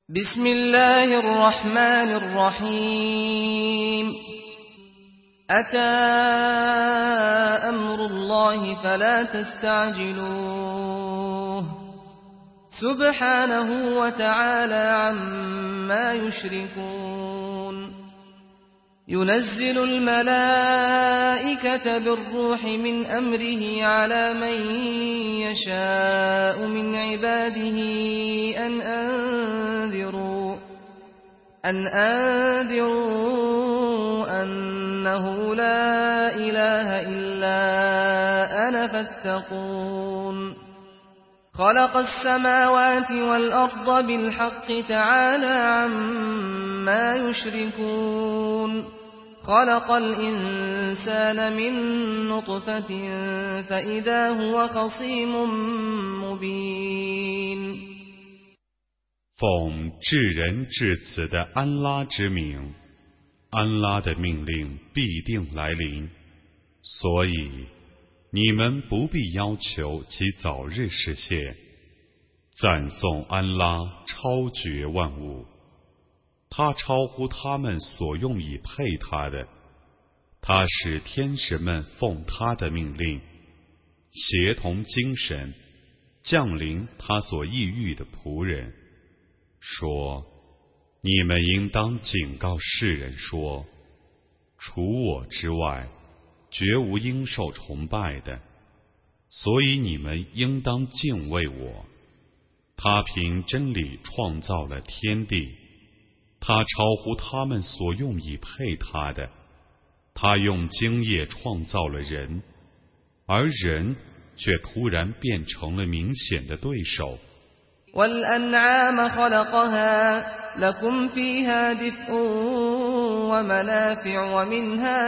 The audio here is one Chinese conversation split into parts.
بسم الله الرحمن الرحيم أتى أمر الله فلا تستعجلوه سبحانه وتعالى عما يشركون ينزل الملائكة بالروح من أمره على من يشاء من عباده أن أنذروا أنه لا إله إلا أنا فاتقون خلق السماوات والأرض بالحق تعالى عما يشركون خلق الإنسان من نطفة فإذا هو خصيم مبين 奉至人至此的安拉之名，安拉的命令必定来临，所以你们不必要求其早日实现。赞颂安拉超绝万物，他超乎他们所用以配他的，他使天使们奉他的命令，协同精神，降临他所抑郁的仆人。说：你们应当警告世人说，除我之外，绝无应受崇拜的，所以你们应当敬畏我。他凭真理创造了天地，他超乎他们所用以配他的，他用精液创造了人，而人却突然变成了明显的对手。 والأنعام خلقها لكم فيها دفء ومنافع ومنها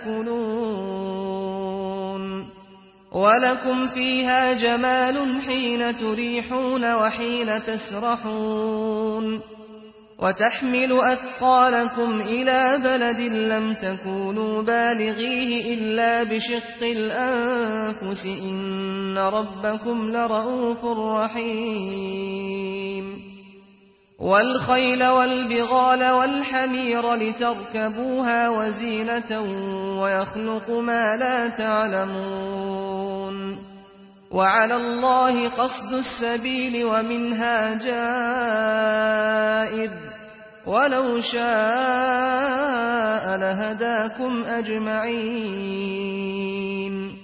تأكلون ولكم فيها جمال حين تريحون وحين تسرحون وتحمل أثقالكم إلى بلد لم تكونوا بالغيه إلا بشق الأنفس إن ربكم لرؤوف رحيم والخيل والبغال والحمير لتركبوها وزينة ويخلق ما لا تعلمون وعلى الله قصد السبيل ومنها جائر ولو شاء لهداكم أجمعين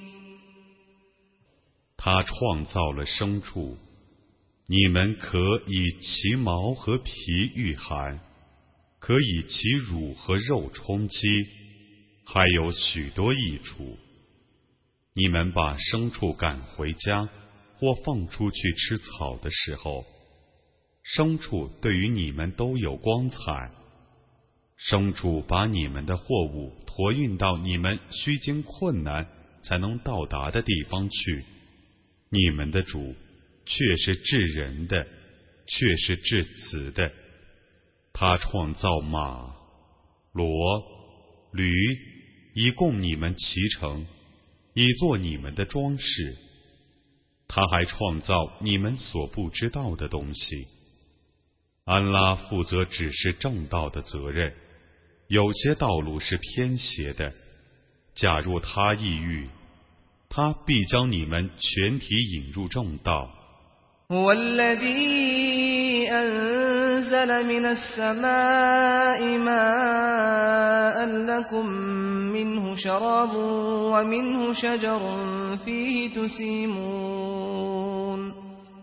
他创造了牲畜，你们可以其毛和皮御寒，可以其乳和肉充饥，还有许多益处。你们把牲畜赶回家或放出去吃草的时候，牲畜对于你们都有光彩。牲畜把你们的货物驮运到你们须经困难才能到达的地方去。你们的主却是至仁的，却是至慈的。他创造马、骡、驴，以供你们骑乘，以作你们的装饰。他还创造你们所不知道的东西。安拉负责指示正道的责任，有些道路是偏斜的，假如他抑郁，他必将你们全体引入正道。 هو الذي أنزل من السماء ماء لكم منه شراب ومنه شجر فيه تسيمون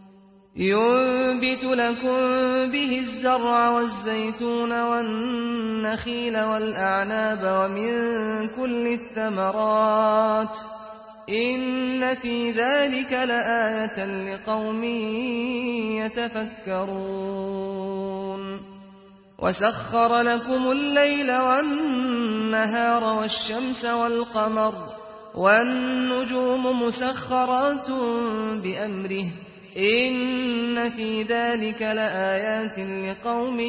ينبت لكم به الزرع والزيتون والنخيل والأعناب ومن كل الثمرات إن في ذلك لآية لقوم يتفكرون وسخر لكم الليل والنهار والشمس والقمر والنجوم مسخرات بأمره إن في ذلك لآيات لقوم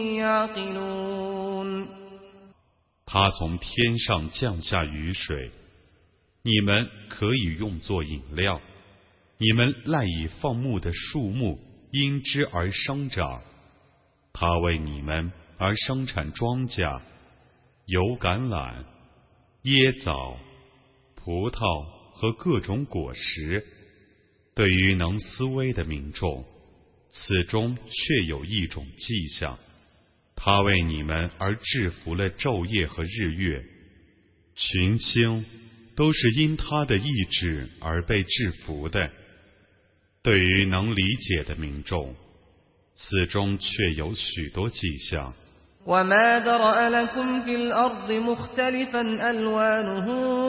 يعقلون 他从天上降下雨水，你们可以用作饮料，你们赖以放牧的树木因之而生长， 他为你们而生产庄稼，有橄榄、椰枣、葡萄和各种果实。对于能思维的民众，此中确有一种迹象。他为你们而制服了昼夜和日月，群星都是因他的意志而被制服的。对于能理解的民众，此中确有许多迹象。 وما ذرأ لكم في الأرض مختلفا ألوانه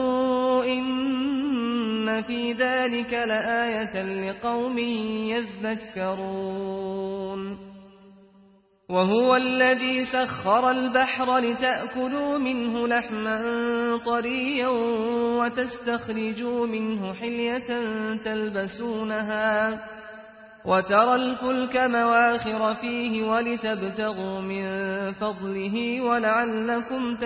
إن في ذلك لآية لقوم يذكرون وهو الذي سخر البحر لتأكلوا منه لحما طريا وتستخرجوا منه حلية تلبسونها وترى الفلك مواخر فيه ولتبتغوا من فضله ولعلكم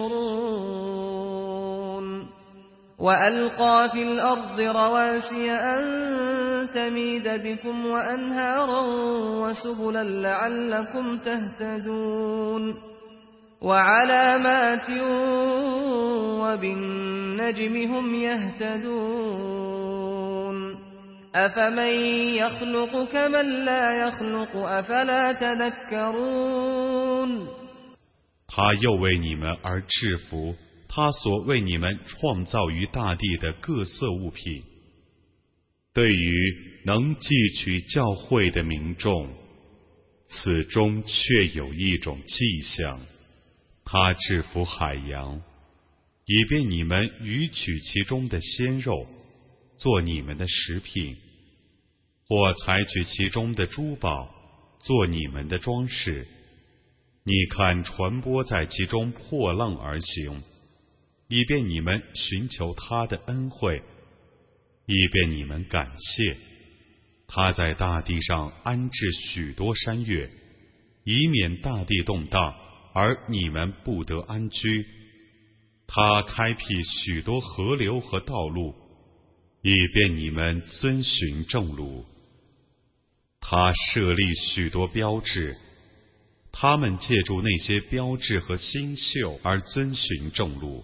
تشكرون وألقى في الأرض رواسي أن تميد بكم وأنهارا وسبلا لعلكم تهتدون وعلامات وبالنجم هم يهتدون أفمن يخلق كمن لا يخلق أفلا تذكرون 他又为你们而制服他所为你们创造于大地的各色物品。对于能汲取教诲的民众，此中确有一种迹象。他制服海洋，以便你们鱼取其中的鲜肉，做你们的食品，或采取其中的珠宝，做你们的装饰。你看船舶在其中破浪而行，以便你们寻求他的恩惠，以便你们感谢。他在大地上安置许多山岳，以免大地动荡，而你们不得安居。他开辟许多河流和道路，以便你们遵循正路。他设立许多标志，他们借助那些标志和星宿而遵循正路。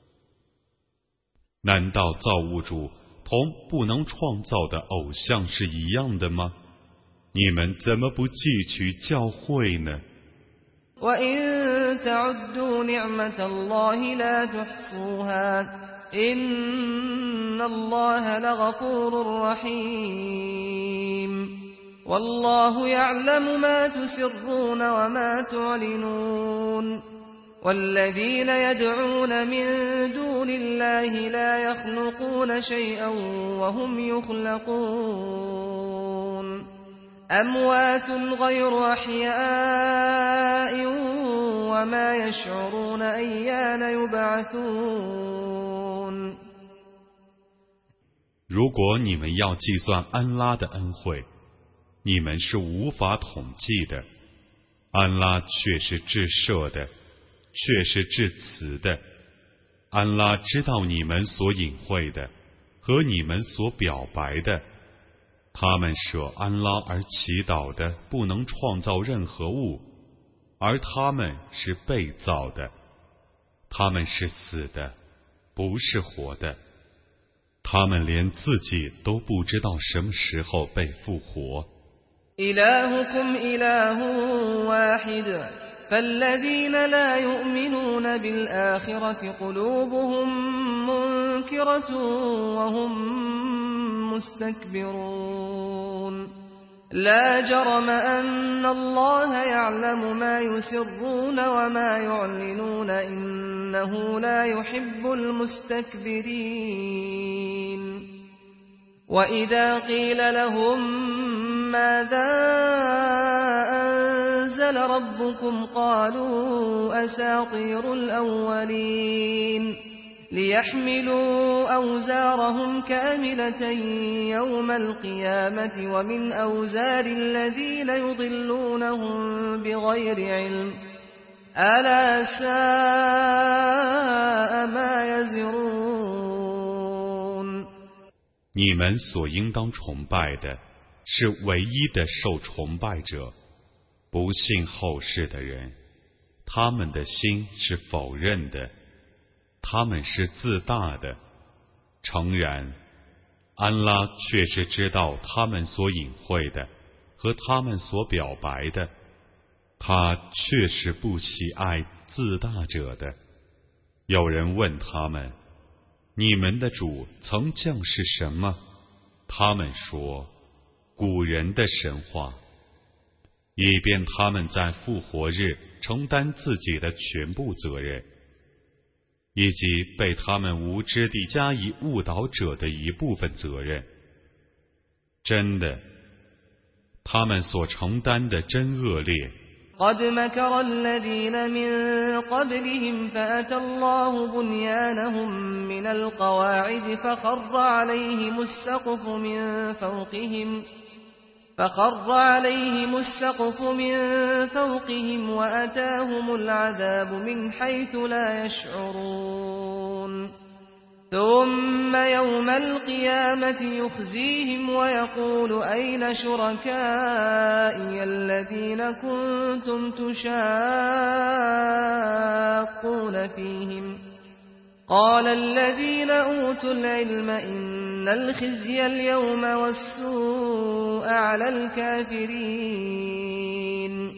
难道造物主同不能创造的偶像是一样的吗？你们怎么不汲取教诲呢？ وَإِن تَعُدُّوا نِعْمَةَ اللَّهِ لَا تُحْصُوهَا إِنَّ اللَّهَ لَغَفُورٌ رَّحِيمٌ وَاللَّهُ يَعْلَمُ مَا تُسِرُّونَ وَمَا تُعْلِنُونَ وَالَّذِينَ يَدْعُونَ مِن دُونِ اللَّهِ لَا يَخْلُقُونَ شَيْئًا وَهُمْ يُخْلَقُونَ أَمْوَاتٌ غَيْرُ أَحْيَاءٍ وَمَا يَشْعُرُونَ أَيَّانَ يُبْعَثُونَ 如果你们要计算安拉的恩惠，你们是无法统计的。安拉却是至赦的，却是至慈的。安拉知道你们所隐晦的和你们所表白的。他们舍安拉而祈祷的不能创造任何物，而他们是被造的。他们是死的，不是活的。他们连自己都不知道什么时候被复活。 إلهكم إله واحد فالذين لا يؤمنون بالآخرة قلوبهم منكرة وهم مستكبرون لا جرم أن الله يعلم ما يسرون وما يعلنون إنه لا يحب المستكبرين وإذا قيل لهم ماذا أنزل ربكم قالوا أساطير الأولين ليحملوا أوزارهم كاملة يوم القيامة ومن أوزار الذين يضلونهم بغير علم ألا ساء ما يزرون 你们所应当崇拜的是唯一的受崇拜者， 不信后世的人，他们的心是否认的，他们是自大的。诚然，安拉确实知道他们所隐晦的和他们所表白的，他确实不喜爱自大者的。有人问他们：你们的主曾降世什么？他们说：古人的神话，以便他们在复活日承担自己的全部责任，以及被他们无知地加以误导者的一部分责任。真的，他们所承担的真恶劣。 قد مكر الذين من قبلهم فأتى الله بنيانهم من القواعد فخر عليهم السقف من فوقهم وأتاهم العذاب من حيث لا يشعرون ثم يوم القيامة يخزيهم ويقول أين شركائي الذين كنتم تشاقون فيهم قال الذين أوتوا العلم إن الخزي اليوم والسوء على الكافرين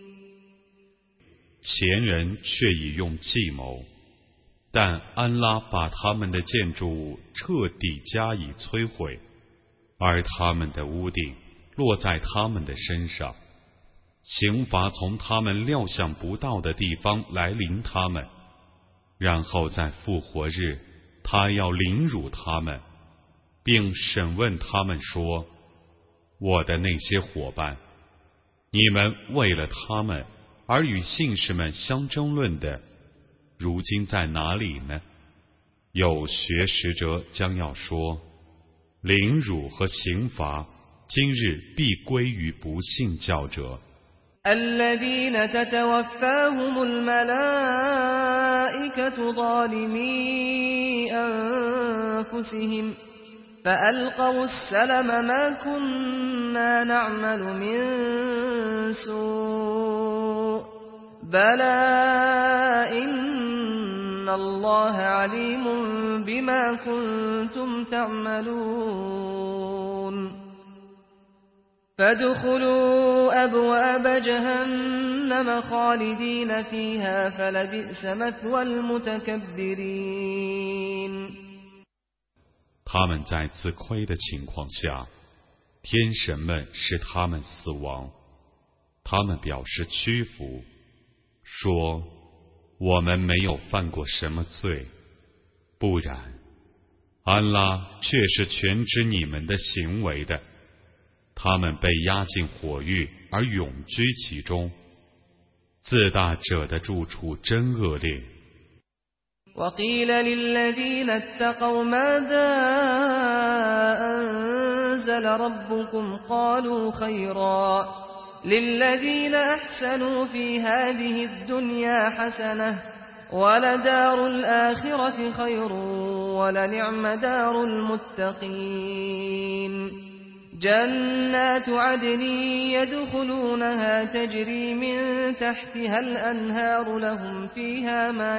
前人却已用计谋，但安拉把他们的建筑物彻底加以摧毁，而他们的屋顶落在他们的身上，刑罚从他们料想不到的地方来临他们，然后在复活日，他要凌辱他们，并审问他们说：我的那些伙伴，你们为了他们而与信士们相争论的，如今在哪里呢？有学识者将要说：凌辱和刑罚今日必归于不信教者。 الذين تتوفاهم الملائكة ظالمي أنفسهم فألقوا السلم ما كنا نعمل من سوء بلى إن الله عليم بما كنتم تعملون فادخلوا أبواب جهنم خالدين فيها فلبئس مثوى المتكبرين 他们在自亏的情况下，天神们使他们死亡，他们表示屈服，说：我们没有犯过什么罪，不然，安拉却是全知你们的行为的。他们被押进火狱而永居其中，自大者的住处真恶劣。 وقيل للذين اتقوا ماذا أنزل ربكم قالوا خيرا للذين أحسنوا في هذه الدنيا حسنة ولدار الآخرة خير ولنعم دار المتقين جنات عدن يدخلونها تجري من تحتها الأنهار لهم فيها ما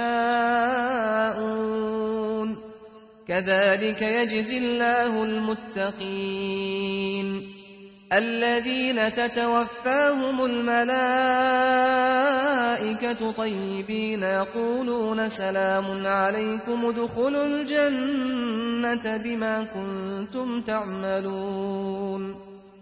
يشاءون كذلك يجزي الله المتقين الذين تتوفاهم الملائكة طيبين يقولون سلام عليكم ادخلوا الجنة بما كنتم تعملون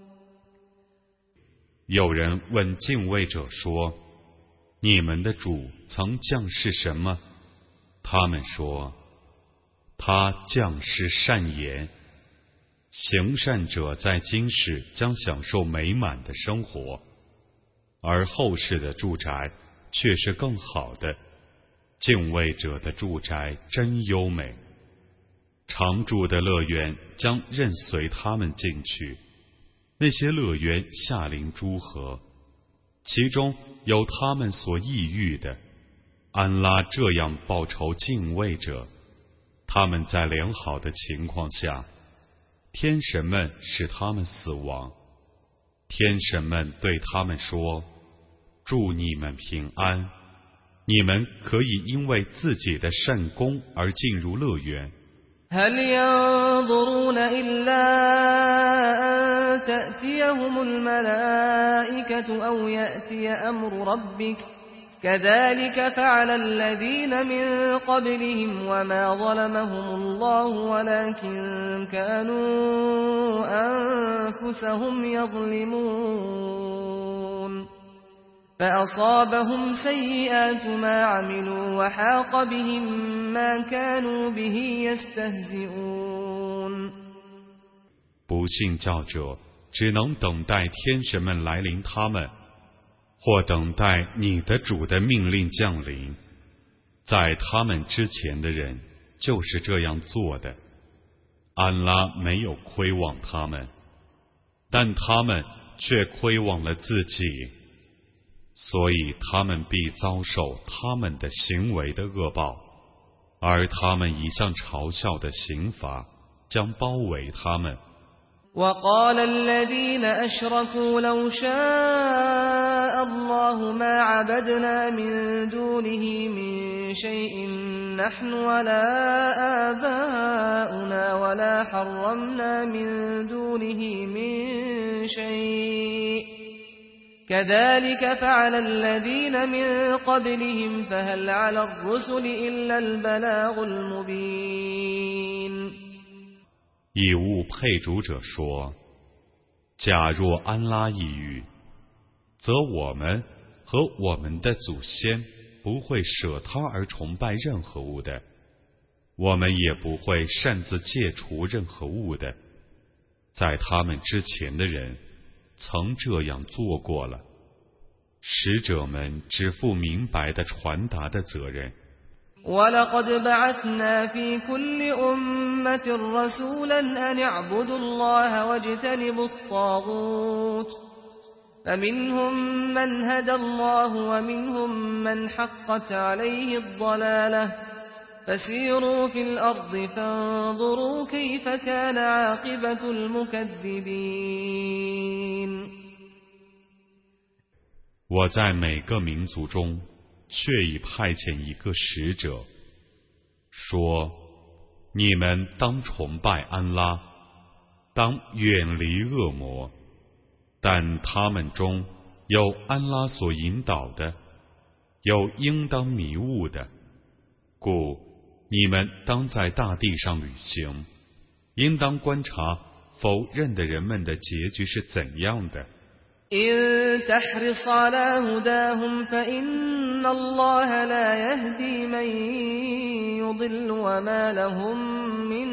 有人问敬畏者说：你们的主曾降世什么？他们说：他降世善言，行善者在今世将享受美满的生活，而后世的住宅却是更好的。敬畏者的住宅真优美，常住的乐园将任随他们进去。那些乐园下临诸河，其中有他们所抑郁的。安拉这样报酬敬畏者，他们在良好的情况下，天神们使他们死亡， 天神们对他们说：祝你们平安，你们可以因为自己的善功而进入乐园。 هل ينظرون إلا أن تأتيهم الملائكة أو يأتي أمر ربك كذلك فعل الذين من قبلهم وما ظلمهم الله ولكن كانوا أنفسهم يظلمون فأصابهم سيئات ما عملوا وحاق بهم ما كانوا به يستهزئون。 不信教者只能等待天神们来临他们，或等待你的主的命令降临。在他们之前的人就是这样做的，安拉没有亏枉他们，但他们却亏枉了自己，所以他们必遭受他们的行为的恶报，而他们一向嘲笑的刑罚将包围他们。 وقال الذين أشركوا لو شاء الله ما عبدنا من دونه من شيء نحن ولا آباؤنا ولا حرمنا من دونه من شيء كذلك فعل الذين من قبلهم فهل على الرسل إلا البلاغ المبين。 以物配主者说：假若安拉一语，则我们和我们的祖先不会舍他而崇拜任何物的，我们也不会擅自戒除任何物的。在他们之前的人曾这样做过了，使者们只负明白的传达的责任。 وَلَقَدْ بَعَثْنَا فِي كُلِّ أُمَّةٍ رَسُولًا أَنِ اعْبُدُوا اللَّهَ وَاجْتَنِبُوا الطَّاغُوتَ فَمِنْهُمْ مَنْ هَدَى اللَّهُ وَمِنْهُمْ مَنْ حَقَّتْ عَلَيْهِ الضَّلَالَةُ فَسِيرُوا فِي الْأَرْضِ فَانظُرُوا كَيْفَ كَانَ عَاقِبَةُ الْمُكَذِّبِينَ。 我在每个民族中却已派遣一个使者，说：你们当崇拜安拉，当远离恶魔，但他们中有安拉所引导的，有应当迷雾的，故你们当在大地上旅行，应当观察否认的人们的结局是怎样的。 إن تحرص على هداهم فإن الله لا يهدي من يضل وما لهم من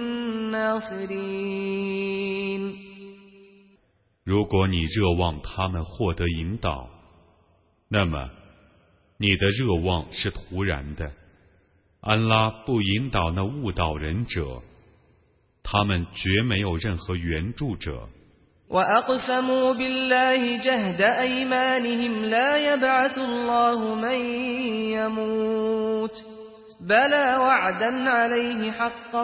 ناصرين。 如果你热望他们获得引导，那么你的热望是徒然的。安拉不引导那误导人者，他们绝没有任何援助者。 وأقسموا بالله جهد أيمانهم لا يبعث الله من يموت بلى وعدا عليه حقا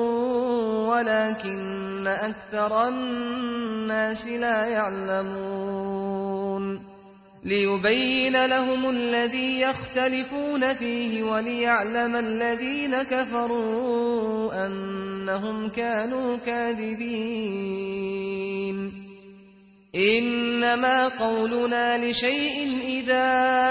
ولكن أكثر الناس لا يعلمون ليبين لهم الذي يختلفون فيه وليعلم الذين كفروا أنهم كانوا كاذبين إنما قولنا لشيء إذا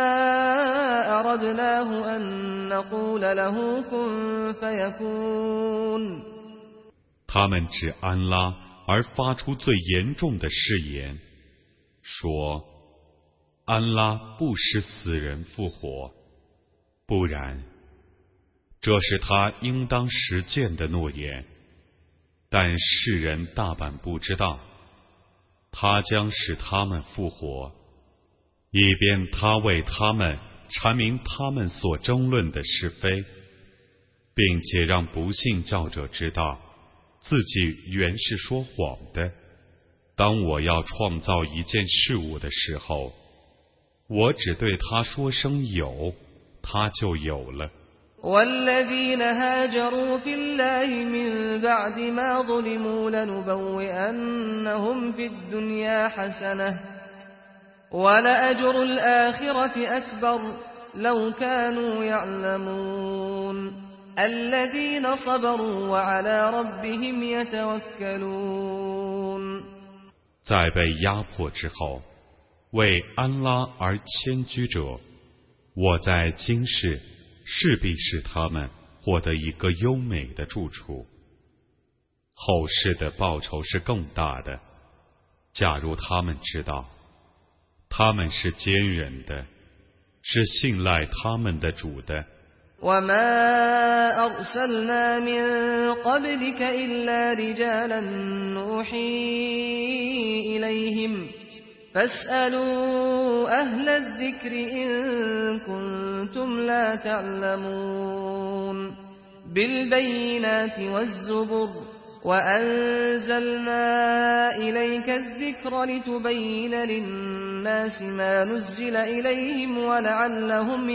أردناه أن نقول له كن فيكون。 他们指安拉而发出最严重的誓言，说安拉不使死人复活，不然，这是他应当实践的诺言。但世人大半不知道，他将使他们复活，以便他为他们阐明他们所争论的是非，并且让不信教者知道，自己原是说谎的。当我要创造一件事物的时候，我只对他说声有，他就有了。 والذين هاجروا في الله من بعد ما ظلموا لنبوئنهم في الدنيا حسنة ولأجر الآخرة أكبر لو كانوا يعلمون الذين صبروا وعلى ربهم يتوكلون。 在被压迫之后，为安拉而迁居者，我在今世势必使他们获得一个优美的住处，后世的报酬是更大的。假如他们知道，他们是坚忍的，是信赖他们的主的。 وما أرسلنا من قبلك إلا رجالا نوحي إليهم فاسألوا أهل الذكر إن كنتم لا تعلمون بالبينات والزبر وأنزلنا إليك الذكر لتبين للناس ما نزل إليهم ولعلهم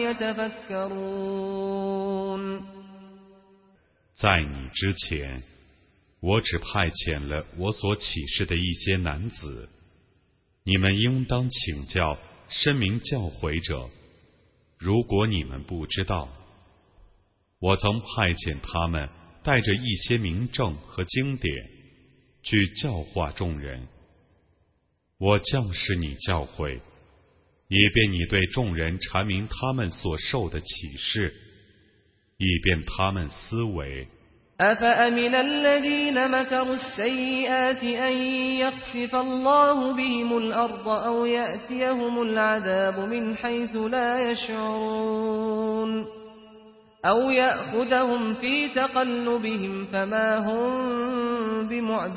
يتفكرون。 在你之前，我只派遣了我所启示的一些男子，你们应当请教深明教诲者。如果你们不知道，我曾派遣他们带着一些明证和经典，去教化众人。我降示你教诲，以便你对众人阐明他们所受的启示，以便他们思维。 أفأمن الذين مكروا السيئات أن يخسف الله بهم الأرض أو يأتيهم العذاب من حيث لا يشعرون أو يأخذهم في تقلبهم فما هم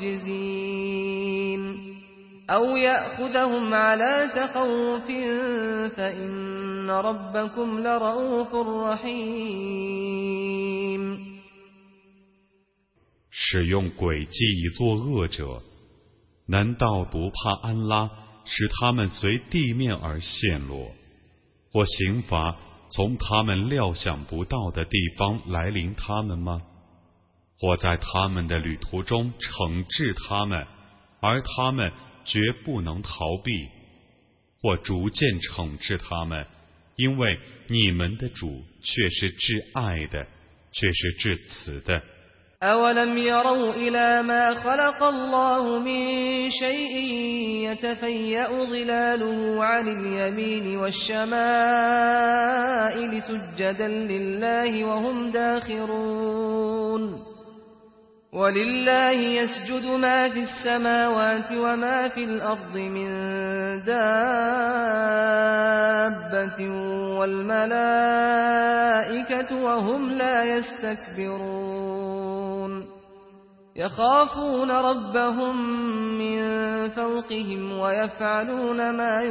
بمعجزين أو يأخذهم على تخوف فإن ربكم لرؤوف رحيم。 使用诡计以作恶者，难道不怕安拉使他们随地面而陷落，或刑罚从他们料想不到的地方来临他们吗？或在他们的旅途中惩治他们，而他们绝不能逃避，或逐渐惩治他们，因为你们的主却是至爱的，却是至慈的。 أولم يروا إلى ما خلق الله من شيء يتفيأ ظلاله عن اليمين والشمائل سجدا لله وهم داخرون ولله يسجد ما في السماوات وما في الأرض من دابة والملائكة وهم لا يستكبرون يخافون ربهم من فوقهم ويفعلون ما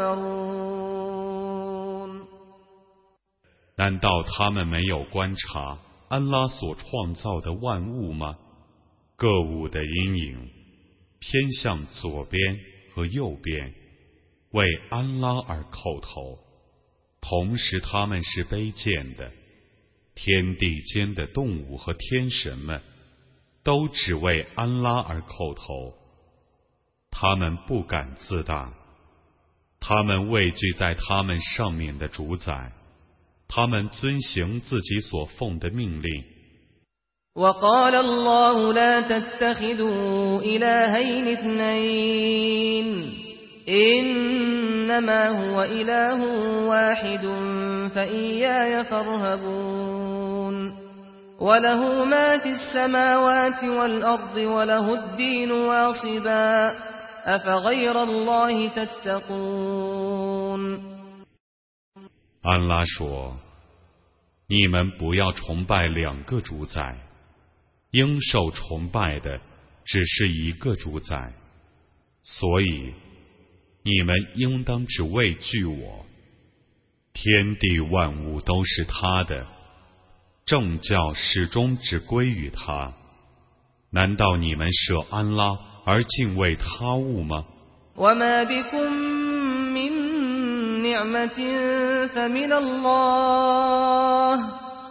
يؤمرون。 难道他们没有观察安拉所创造的万物吗？各物的阴影偏向左边和右边，为安拉而叩头，同时他们是卑贱的。天地间的动物和天神们都只为安拉而叩头，他们不敢自大，他们畏惧在他们上面的主宰，他们遵行自己所奉的命令。 وقال الله لا تتخذوا إلهين اثنين إنما هو إله واحد فإياي فارهبون وله ما في السماوات والأرض وله الدين واصبا أفغير الله تتقون。 安拉说：“你们不要崇拜两个主宰，应受崇拜的只是一个主宰，所以你们应当只畏惧我。天地万物都是他的，正教始终只归于他。难道你们舍安拉而敬畏他物吗？” وما بكم من نعمة فمن الله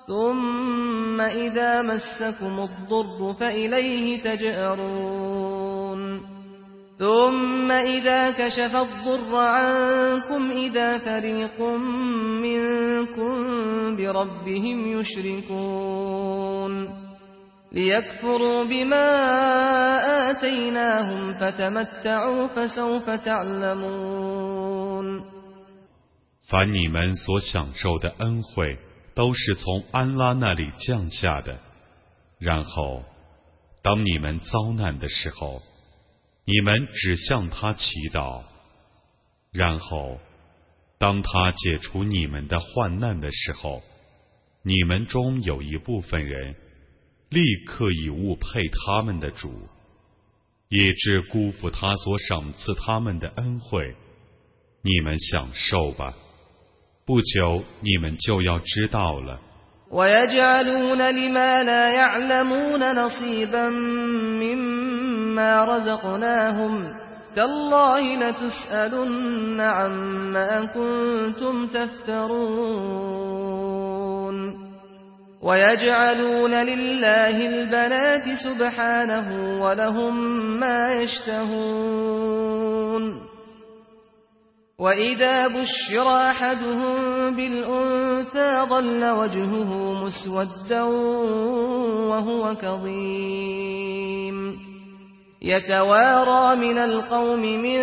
ثم إذا مسكم الضر فإليه تجأرون ثم إذا كشف الضر عنكم إذا فريق منكم بربهم يشركون ليكفروا بما آتيناهم فتمتعوا فسوف تعلمون 凡你们所享受的恩惠都是从安拉那里降下的，然后当你们遭难的时候，你们只向他祈祷，然后当他解除你们的患难的时候，你们中有一部分人立刻以物配他们的主，以致辜负他所赏赐他们的恩惠。你们享受吧，不久你们就要知道了。 ويجعلون لما لا يعلمون نصيبا مما رزقناهم تالله لتسألن عما كنتم تفترون ويجعلون لله البنات سبحانه ولهم ما يشتهون وإذا بشر أحدهم بالأنثى ظل وجهه مسودا وهو كظيم يتوارى من القوم من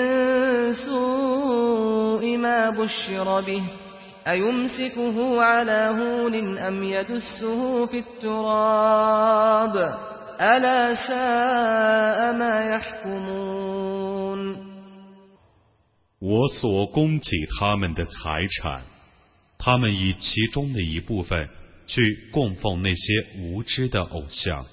سوء ما بشر به أيمسكه على هون أم يدسه في التراب ألا ساء ما يحكمون 我所供给他们的财产，他们以其中的一部分去供奉那些无知的偶像。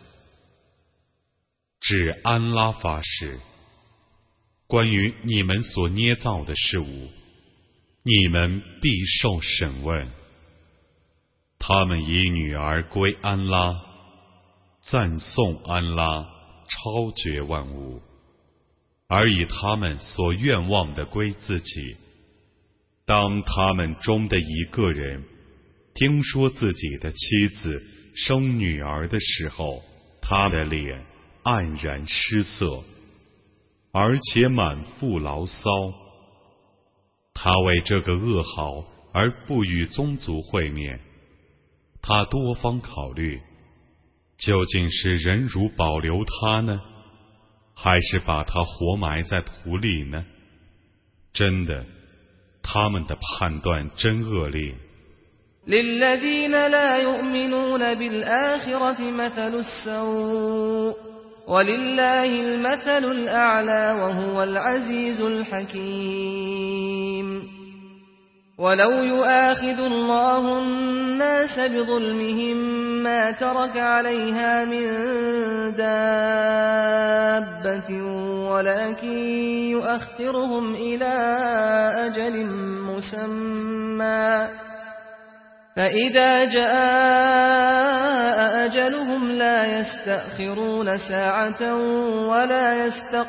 指安拉发誓，关于你们所捏造的事物，你们必受审问。他们以女儿归安拉，赞颂安拉，超绝万物。而以他们所愿望的归自己。当他们中的一个人听说自己的妻子生女儿的时候，他的脸黯然失色，而且满腹牢骚。他为这个噩耗而不与宗族会面，他多方考虑，究竟是忍辱保留他呢，还是把他活埋在土里呢？真的，他们的判断真恶劣。 للذين لا يؤمنون بالآخرة مثل السوء ولله المثل الأعلى وهو العزيز الحكيم ولو يؤاخذ الله الناس بظلمهم ما ترك عليها من دابة ولكن يؤخرهم إلى أجل مسمى فإذا جاء أجلهم لا يستأخرون ساعة ولا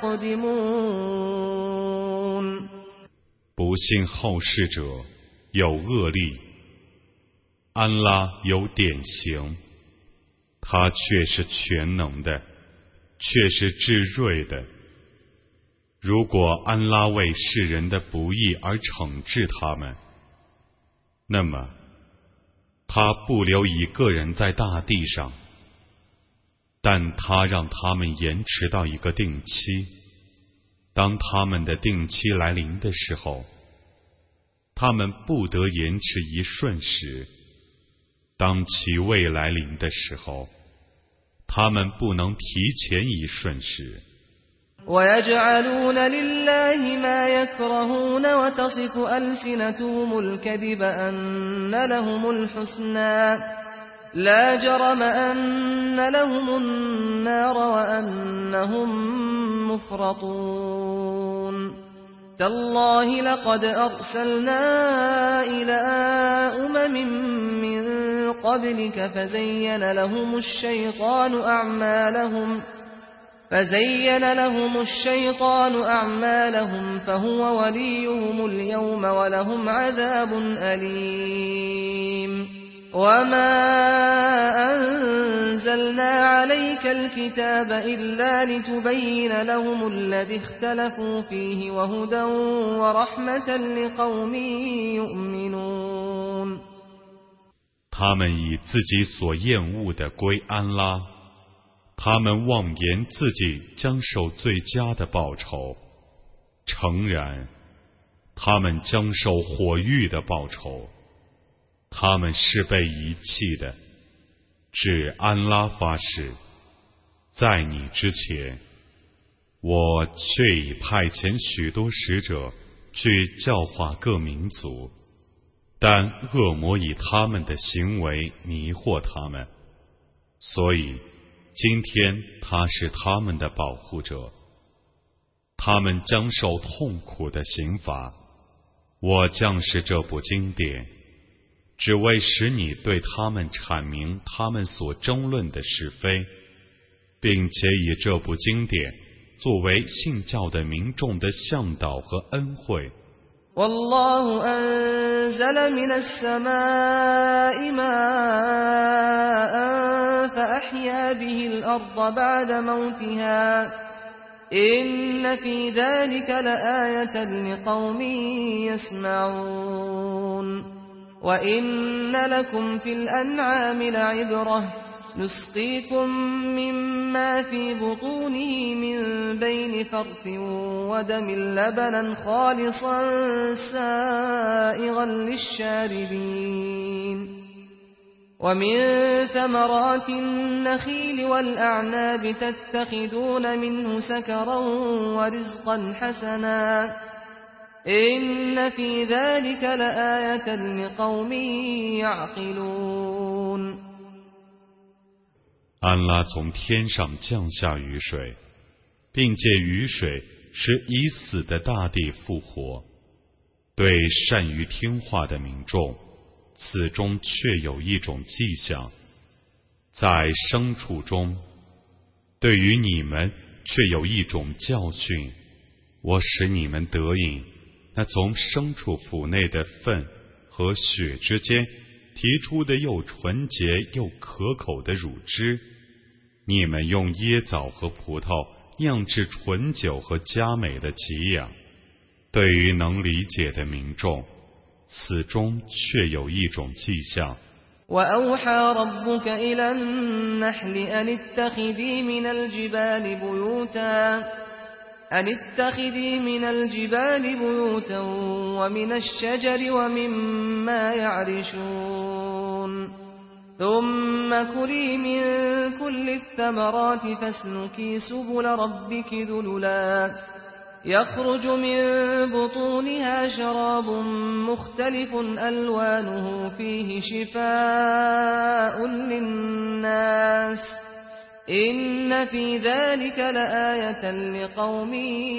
يستقدمون 不信后世者有恶例，安拉有典型，他却是全能的，却是至睿的。如果安拉为世人的不义而惩治他们，那么他不留一个人在大地上，但他让他们延迟到一个定期。当他们的定期来临的时候，他们不得延迟一瞬时；当其未来临的时候，他们不能提前一瞬时。 ويجعلون لله ما يكرهون وتصف ألسنتهم الكذب أن لهم الحسنى لا جرم أن لهم النار وأنهم مفرطون تالله لقد أرسلنا إلى من قبلك فزين لهم الشيطان أعمالهم فهو وليهم اليوم ولهم عذاب أليم وما أنزلنا عليك الكتاب إلا لتبين لهم الذي اختلفوا فيه وهدى ورحمة لقوم يؤمنون 他们以自己所厌恶的归安拉，他们妄言自己将受最佳的报酬，诚然，他们将受火狱的报酬。他们是被遗弃的。指安拉发誓，在你之前，我却已派遣许多使者去教化各民族，但恶魔以他们的行为迷惑他们，所以今天他是他们的保护者。他们将受痛苦的刑罚。我降示这部经典，只为使你对他们阐明他们所争论的是非，并且以这部经典作为信教的民众的向导和恩惠。 والله أنزل من السماء ماء فأحيا به الأرض بعد موتها إن في ذلك لآية لقوم يسمعون وإن لكم في الأنعام لعبرة نسقيكم مما في بطونه من بين فرث ودم لبنا خالصا سائغا للشاربين ومن ثمرات النخيل والأعناب تتخذون منه سكرا ورزقا حسنا إن في ذلك لآية لقوم يعقلون 安拉从天上降下雨水，并借雨水使已死的大地复活。对善于听话的民众，此中确有一种迹象。在牲畜中，对于你们却有一种教训。我使你们得饮那从牲畜腹内的粪和血之间提出的又纯洁又可口的乳汁。你们用椰枣和葡萄酿制醇酒和佳美的给养。对于能理解的民众，此中确有一种迹象。 وأوحى ربك إلى النحل أن اتخذي من الجبال بيوتا ومن الشجر ومما يعرشون ثم كلي من كل الثمرات فاسلكي سبل ربك ذللا يخرج من بطونها شراب مختلف ألوانه فيه شفاء للناس إن في ذلك لآية لقوم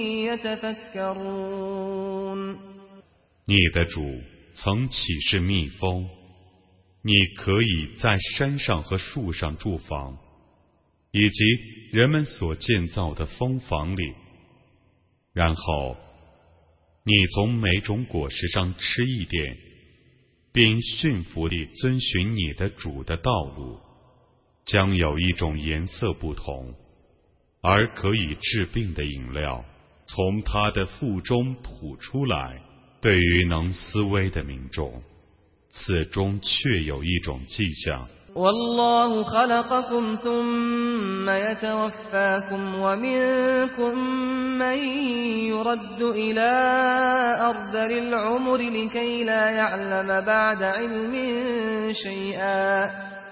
يتفكرون 你的主曾启示蜜蜂，你可以在山上和树上筑房，以及人们所建造的蜂房里。然后，你从每种果实上吃一点，并驯服地遵循你的主的道路，将有一种颜色不同，而可以治病的饮料从他的腹中吐出来。对于能思维的民众，此中确有一种迹象。 والله خلقكم ثم يتوفاكم ومنكم من يرد إلى أرذل العمر لكي لا يعلم بعد علم شيئا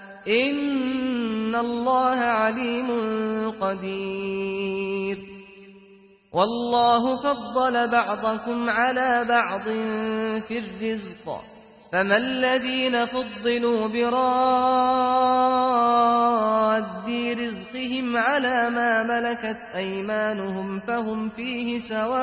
إن الله عليم قدير والله فضل بعضكم على بعض في الرزق فما الذين فضلوا براد رزقهم على ما ملكت أيمانهم فهم فيه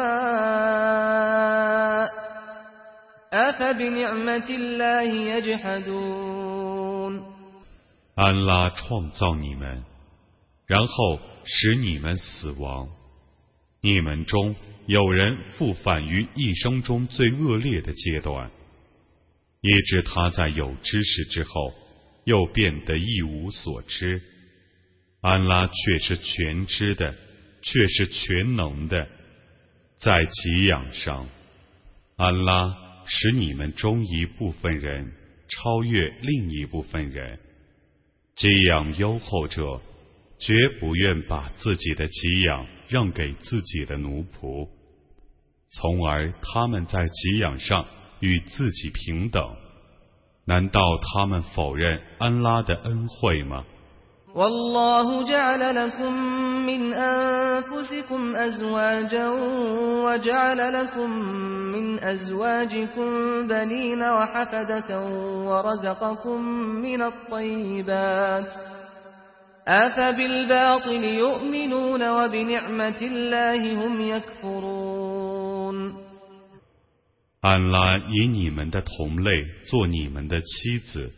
سواء أفبنعمة الله يجحدون 安拉创造你们，然后使你们死亡。你们中有人复返于一生中最恶劣的阶段，以致他在有知识之后又变得一无所知。安拉却是全知的，却是全能的。在给养上，安拉使你们中一部分人超越另一部分人。给养优厚者绝不愿把自己的给养让给自己的奴仆，从而他们在给养上与自己平等。难道他们否认安拉的恩惠吗 والله جعل لكم من أنفسكم أزواجا وجعل لكم من أزواجكم بنين وحفدة ورزقكم من الطيبات أفبالباطل يؤمنون وبنعمة الله هم يكفرون。 安拉以你们的同类做你们的妻子，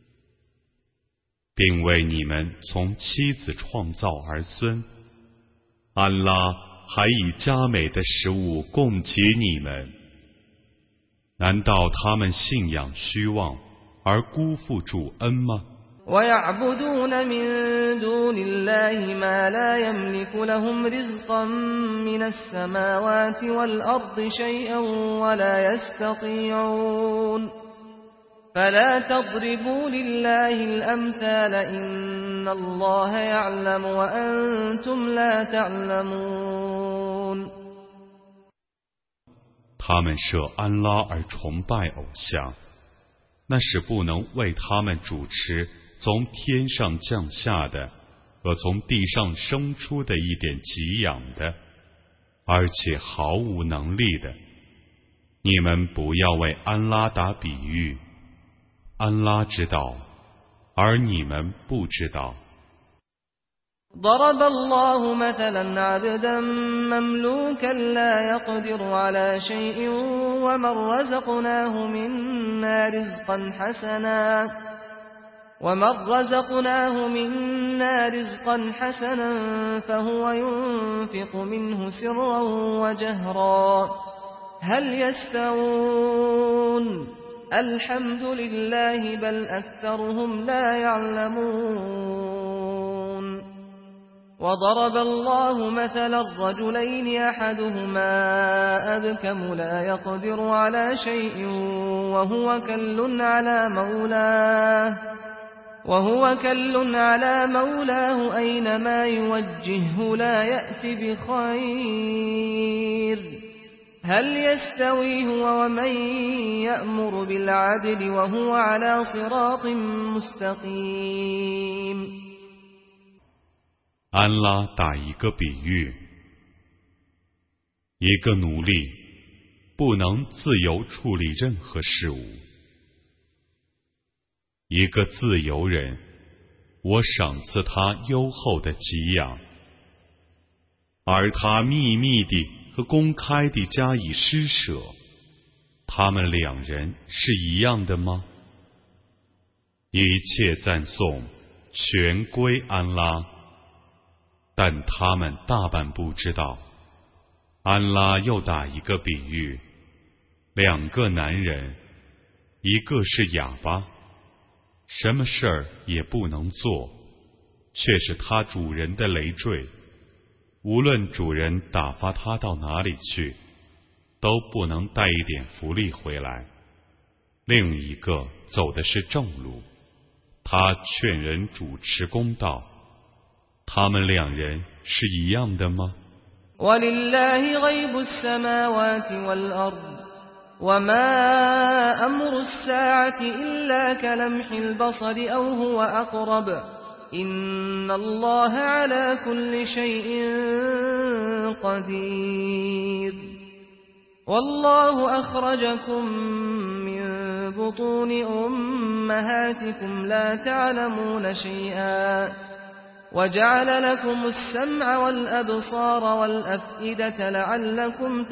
并为你们从妻子创造儿孙。安拉还以佳美的食物供给你们，难道他们信仰虚妄而辜负主恩吗 ويعبدون من دون الله ما لا يملك لهم رزقا من السماوات والأرض شيئا ولا يستطيعون فلا تضربوا لله الأمثال إن الله يعلم وأنتم لا تعلمون。 他们设安拉而崇拜偶像，那是不能为他们主持从天上降下的和从地上生出的一点给养的，而且毫无能力的。你们不要为安拉打比喻，安拉知道，而你们不知道。 ضرب الله مثلا عبدا مملوكا لا يقدر على شيء ومن رزقناه منا رزقا حسنا فهو ينفق منه سرا وجهرا هل يستوون الحمد لله بل أكثرهم لا يعلمون。وضرب الله مثلا الرجلين أحدهما أبكم لا يقدر على شيء وهو كل على مولاه أينما يوجهه لا يأتي بخير هل يستوي هو ومن يأمر بالعدل وهو على صراط مستقيم。 安拉打一个比喻，一个奴隶不能自由处理任何事物，一个自由人，我赏赐他优厚的给养，而他秘密地和公开地加以施舍，他们两人是一样的吗？一切赞颂全归安拉，但他们大半不知道。安拉又打一个比喻，两个男人，一个是哑巴，什么事儿也不能做，却是他主人的累赘，无论主人打发他到哪里去，都不能带一点福利回来。另一个走的是正路，他劝人主持公道，他们两人是一样的吗 وَلِلَّهِ غَيْبُ السَّمَاوَاتِ وَالْأَرْضِ وَمَا أَمْرُ السَّاعَةِ إِلَّا كَلَمْحِ الْبَصَرِ أَوْ هُوَ أَقْرَبُ إِنَّ اللَّهَ عَلَى كُلِّ شَيْءٍ قَدِيرٌ وَاللَّهُ أَخْرَجَكُم مِّن بُطُونِ أُمَّهَاتِكُمْ لَا تَعْلَمُونَ شَيْئًا وَجَعَلَ لَكُمُ السَّمْعَ وَالْأَبْصَارَ وَالْأَفْئِدَةَ لَعَلَّكُمْ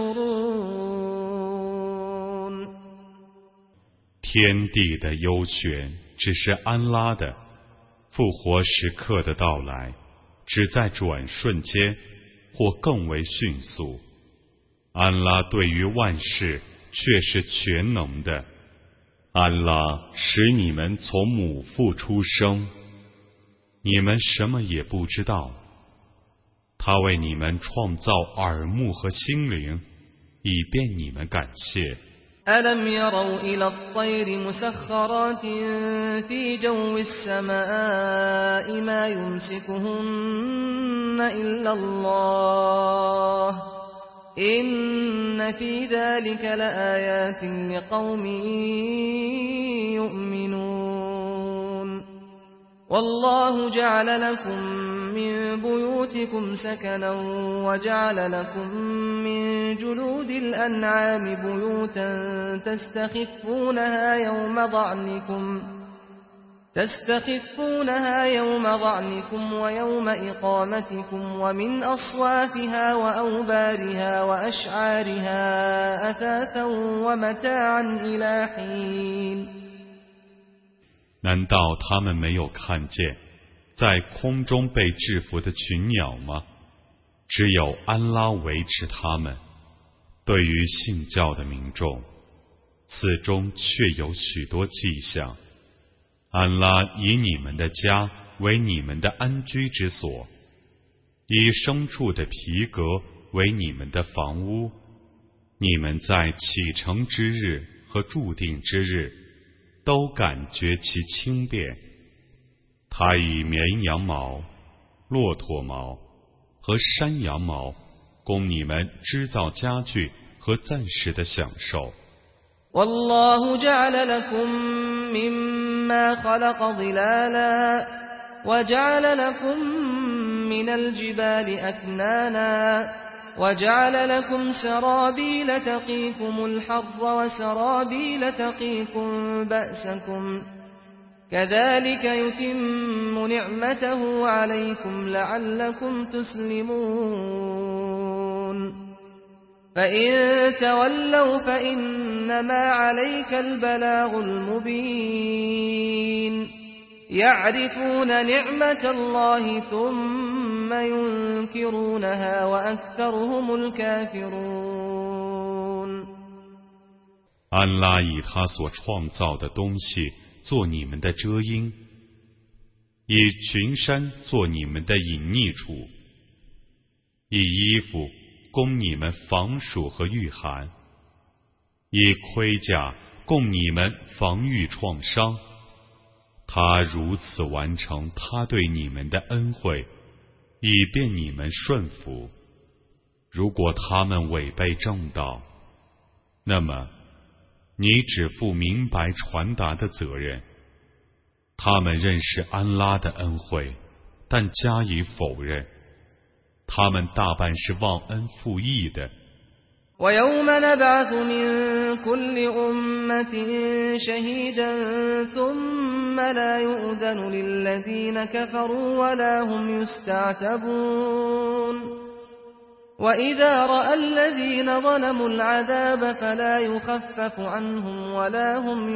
تَشْكُرُونَ。 天地的优权只是安拉的，复活时刻的到来只在转瞬间，或更为迅速。安拉对于万事却是全能的， 安拉使你们从母腹出生，你们什么也不知道。他为你们创造耳目和心灵，以便你们感谢。 ألم يروا إلى الطير مسخرات في جو السماء ما يمسكهن إلا الله إن في ذلك لآيات لقوم يؤمنون والله جعل لكم من بيوتكم سكنا وجعل لكم من جلود الأنعام بيوتا تستخفونها يوم ضعنكم ويوم إقامتكم ومن أصوافها وأوبارها وأشعارها أثاثا ومتاعا إلى حين 难道他们没有看见在空中被制服的群鸟吗？只有安拉维持他们。对于信教的民众，此中确有许多迹象。安拉以你们的家为你们的安居之所，以牲畜的皮革为你们的房屋。你们在启程之日和注定之日都感觉其轻便。他以绵羊毛、骆驼毛和山羊毛供你们织造家具和暂时的享受。 والله جعل لكم مما خلق ظلالا وجعل لكم من الجبال أكنانا وجعل لكم سرابيل تقيكم الحر وسرابيل تقيكم بأسكم كذلك يتم نعمته عليكم لعلكم تسلمون فإن تولوا فإنما عليك البلاغ المبين يعرفون نعمة الله ثم ينكرونها وأكثرهم الكافرون 安拉以他所创造的东西做你们的遮阴，以群山做你们的隐匿处，以衣服供你们防暑和御寒，以盔甲供你们防御创伤。他如此完成他对你们的恩惠，以便你们顺服。如果他们违背正道，那么你只负明白传达的责任。他们认识安拉的恩惠，但加以否认。他们大半是忘恩负义的。 ويوم نبعث من كل أمة شهيدا ثم لا يؤذن للذين كفروا ولا هم يستعتبون وإذا رأى الذين ظلموا العذاب فلا يخفف عنهم ولا هم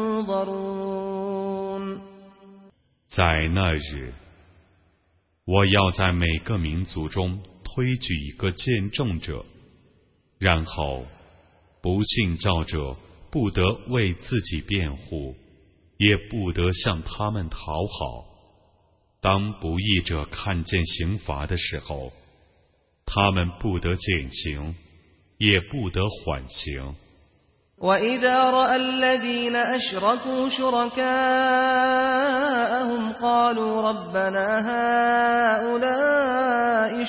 ينظرون 在那日，我要在每个民族中推举一个见证者，然后不信教者不得为自己辩护，也不得向他们讨好。当不义者看见刑罚的时候，他们不得减刑，也不得缓刑。 وإذا رأى الذين أشركوا شركاءهم قالوا ربنا هؤلاء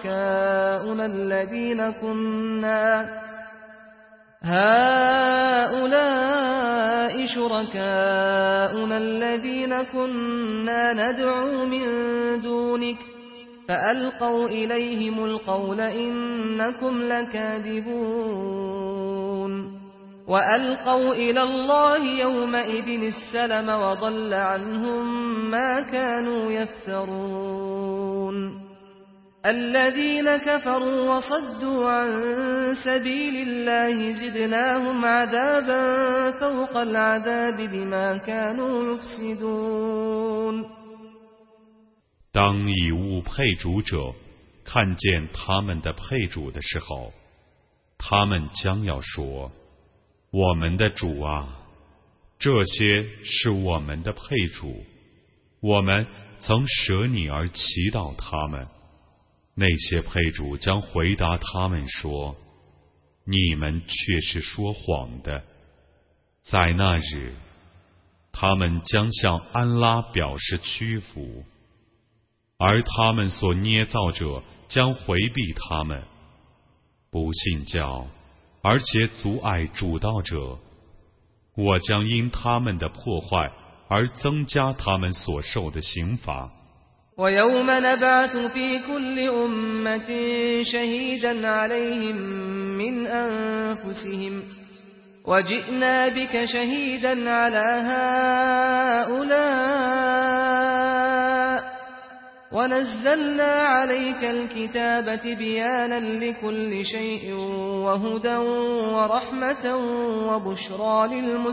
شركاؤنا الذين كنا ندعو من دونك فألقوا إليهم القول إنكم لكاذبون وألقوا إلى الله يومئذ السلم وضل عنهم ما كانوا يفترون الذين كفروا وصدوا عن سبيل الله زدناهم عذابا فوق العذاب بما كانوا يفسدون 当以物配主者看见他们的配主的时候，他们将要说：我们的主啊， 这些是我们的配主，我们曾舍你而祈祷他们。那些配主将回答他们说：你们却是说谎的。在那日，他们将向安拉表示屈服，而他们所捏造者将回避他们。不信教而且阻碍主道者，我将因他们的破坏而增加他们所受的刑罚。 ويوم نبعث في كل أمة شهيدا عليهم من أنفسهم وجئنا بك شهيدا على هؤلاء ونزلنا عليك الكتاب تبيانا لكل شيء وهدى ورحمة وبشرى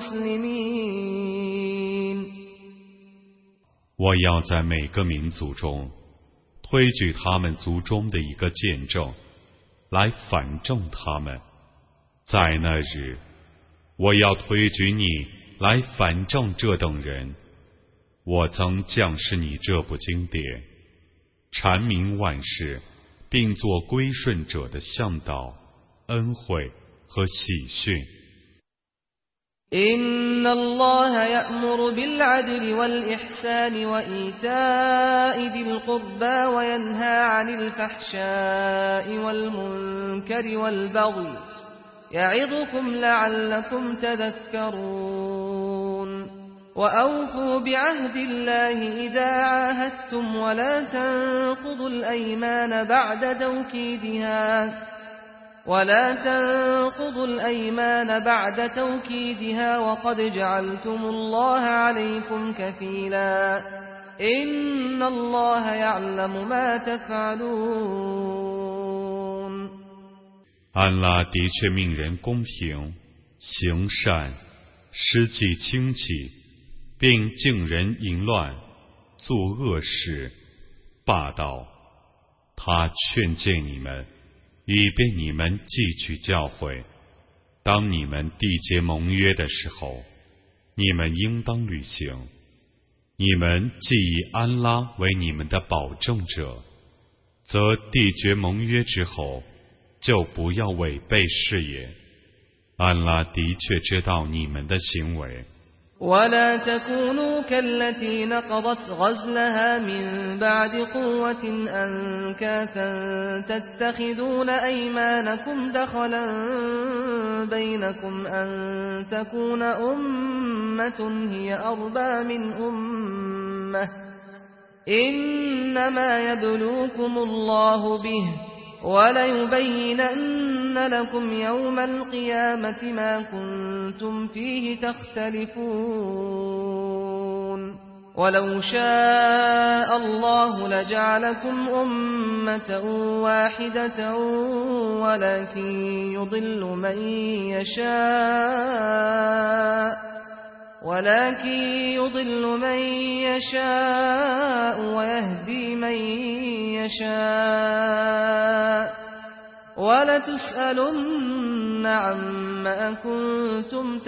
للمسلمين。 我要在每个民族中推举他们族中的一个见证，来反证他们。在那日，我要推举你来反证这等人。我曾降示你这部经典，阐明万事，并作归顺者的向导、恩惠和喜讯。 إن الله يأمر بالعدل والإحسان وإيتاء ذي القربى وينهى عن الفحشاء والمنكر والبغي يعظكم لعلكم تذكرون وأوفوا بعهد الله إذا عاهدتم ولا تنقضوا الأيمان بعد توكيدها وقد جعلتم الله عليكم كفيلا إن الله يعلم ما تفعلون。 安拉的确命人公平、行善、施济清气，并敬人淫乱、作恶事、霸道。他劝诫你们，以便你们记取教诲。当你们缔结盟约的时候，你们应当履行。你们既以安拉为你们的保证者，则缔结盟约之后，就不要违背誓言。安拉的确知道你们的行为。 ولا تكونوا كالتي نقضت غزلها من بعد قوة أنكاثا تتخذون أيمانكم دخلا بينكم أن تكون أمة هي أربى من أمة إنما يبلوكم الله به وليبينن لكم يوم القيامة ما كنتم فيه تختلفون ولو شاء الله لجعلكم أمة واحدة ولكن يضل من يشاء ويهدي من يشاء ولتسألن عما كنتم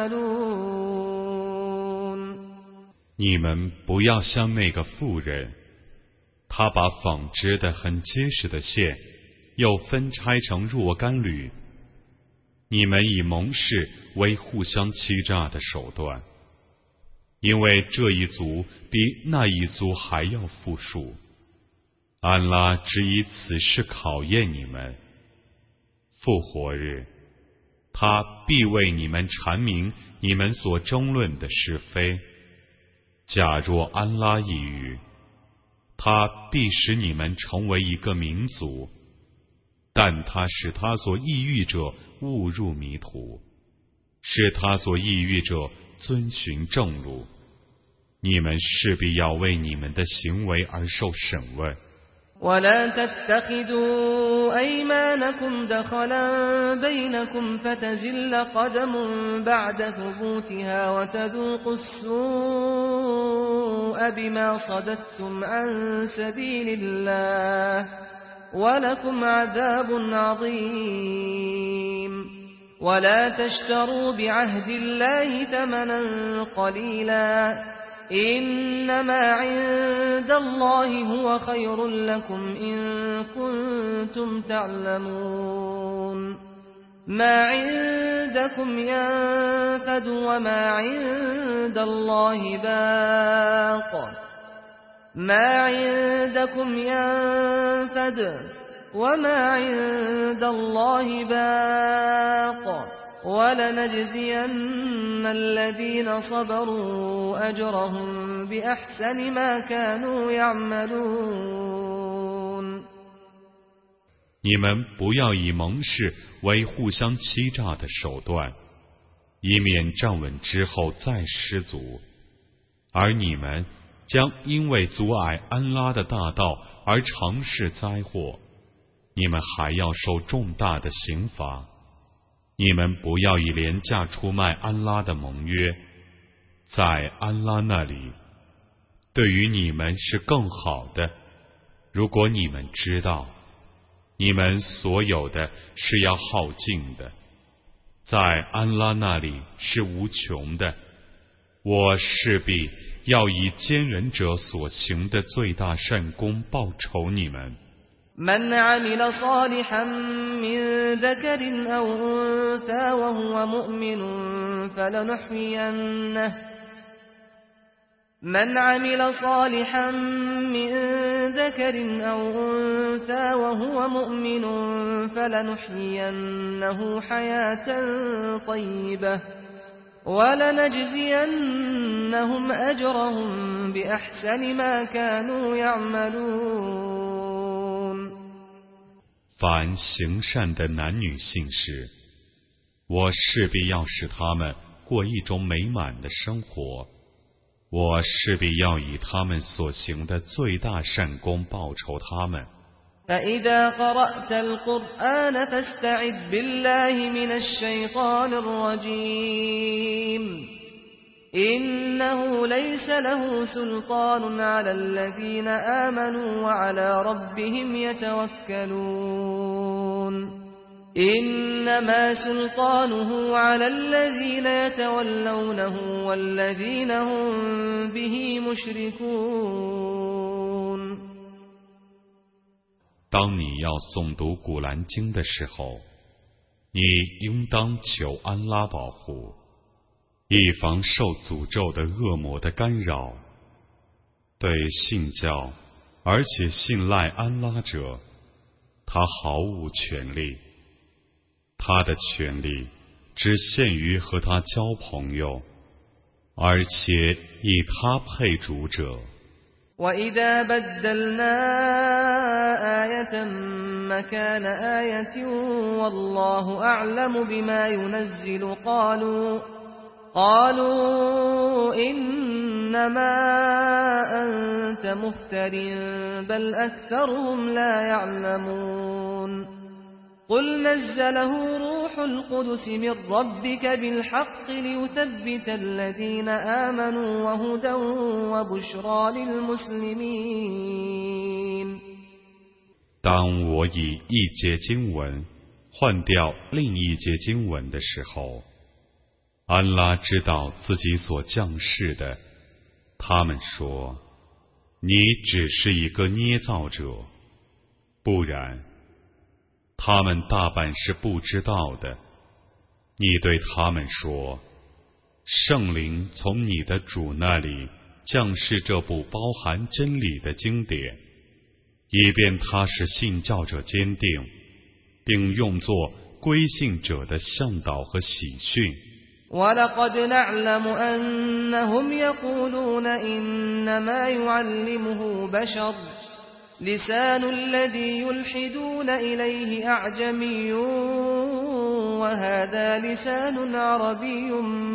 تعملون。 你们不要像那个妇人，她把纺织的很结实的线又分拆成若干缕。你们以盟誓为互相欺诈的手段，因为这一族比那一族还要富庶。安拉只以此事考验你们。复活日，他必为你们阐明你们所争论的是非。假若安拉抑郁，他必使你们成为一个民族，但他使他所抑郁者误入迷途，使他所抑郁者遵循正路。你们势必要为你们的行为而受审问。 ولا تتخذوا أيمانكم دخلا بينكم فتزل قدم بعد ثبوتها وتذوقوا السوء بما صددتم عن سبيل الله ولكم عذاب عظيم。 ولا تشتروا بعهد الله ثمنا قليلا إنما عند الله هو خير لكم إن كنتم تعلمون ما عندكم ينفد وما عند الله باق ما عندكم ينفد وما عند الله باق ولنجزين الذين صبروا أجرهم بأحسن ما كانوا يعملون 你们不要以盟誓为互相欺诈的手段，以免站稳之后再失足，而你们将因为阻碍安拉的大道而尝试灾祸，你们还要受重大的刑罚。你们不要以廉价出卖安拉的盟约，在安拉那里，对于你们是更好的。如果你们知道，你们所有的是要耗尽的，在安拉那里是无穷的。我势必要以奸人者所行的最大善功报酬你们。 من عمل صالحا من ذكر أو أنثى وهو مؤمن فلنحيينه حياة طيبة ولنجزينهم أجرهم بأحسن ما كانوا يعملون 凡行善的男女信士，我势必要使他们过一种美满的生活，我势必要以他们所行的最大善功报酬他们。 فإذا قرأت القرآن فاستعذ بالله من الشيطان الرجيم إنه ليس له سلطان على الذين آمنوا وعلى ربهم يتوكلون إنما سلطانه على الذين يتولونه والذين هم به مشركون 当你要诵读古兰经的时候，你应当求安拉保护，以防受诅咒的恶魔的干扰。对信教而且信赖安拉者，他毫无权利，他的权利只限于和他交朋友，而且以他配主者。 وَإِذَا بَدَّلْنَا آيَةً مَكَانَ آيَةٍ وَاللَّهُ أَعْلَمُ بِمَا يُنَزِّلُ قالوا إِنَّمَا أَنْتَ مُفْتَرٍ بَلْ أَكْثَرُهُمْ لَا يَعْلَمُونَ قُلْ نَزَّلَهُ روح القدس من ربك بالحق ليثبت الذين آمنوا وهدى وبشرى للمسلمين 当我以一节经文换掉另一节经文的时候，安拉知道自己所降世的。他们说，你只是一个捏造者，不然他们大半是不知道的。你对他们说，圣灵从你的主那里降世这部包含真理的经典，以便他使信教者坚定，并用作归信者的向导和喜讯。 وَلَقَدْ نَعْلَمُ أَنَّهُمْ يَقُولُونَ إِنَّمَا يُعَلِّمُهُ بَشَرٌ لسان الذي يلحدون إليه أعجمي وهذا لسان عربي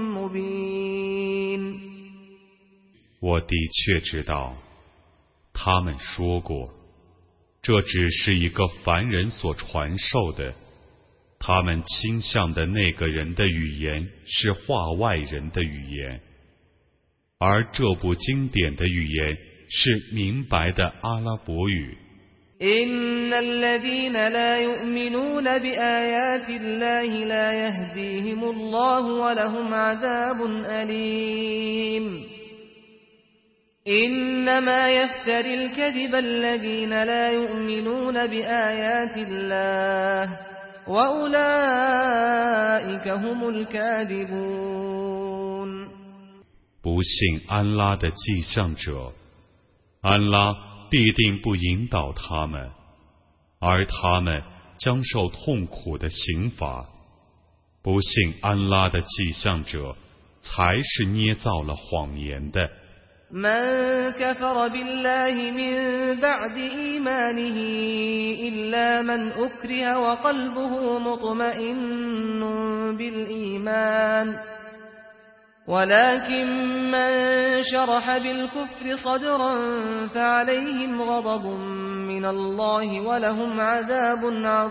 مبين 我的确知道，他们说过，这只是一个凡人所传授的，他们倾向的那个人的语言是话外人的语言，而这部经典的语言是明白的阿拉伯语， إن الذين لا يؤمنون بآيات الله لا يهديهم الله ولهم عذاب أليم إنما يفتري الكذب الذين لا يؤمنون بآيات الله وأولئك هم الكاذبون 不信安拉的迹象者，安拉必定不引导他们，而他们将受痛苦的刑罚。不信安拉的迹象者，才是捏造了谎言的。 من كفر بالله من بعد إيمانه إلا من أكره وقلبه مطمئن بالإيمان ولكن من شرح بالكفر صدرا فعليهم غضب من الله ولهم عذاب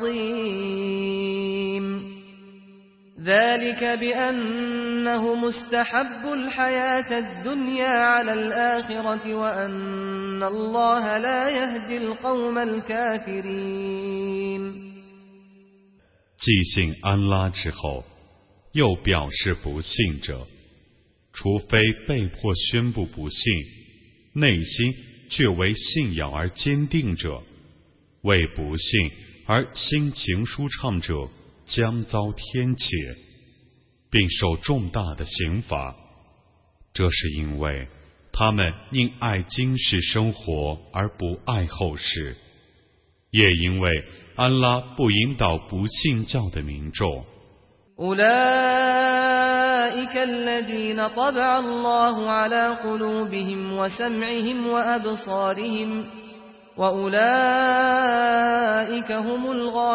عظيم ذلك بأنه مستحب الحياة الدنيا على الآخرة وأن الله لا يهدي القوم الكافرين 既信安拉之后，又表示不信者，除非被迫宣布不信，内心却为信仰而坚定者，为不信而心情舒畅者将遭天谴，并受重大的刑罚。这是因为他们因爱今世生活而不爱后世，也因为安拉不引导不信教的民众。 أولئك الذين طبع الله على قلوبهم وسمعهم وأبصارهم وأولئك هم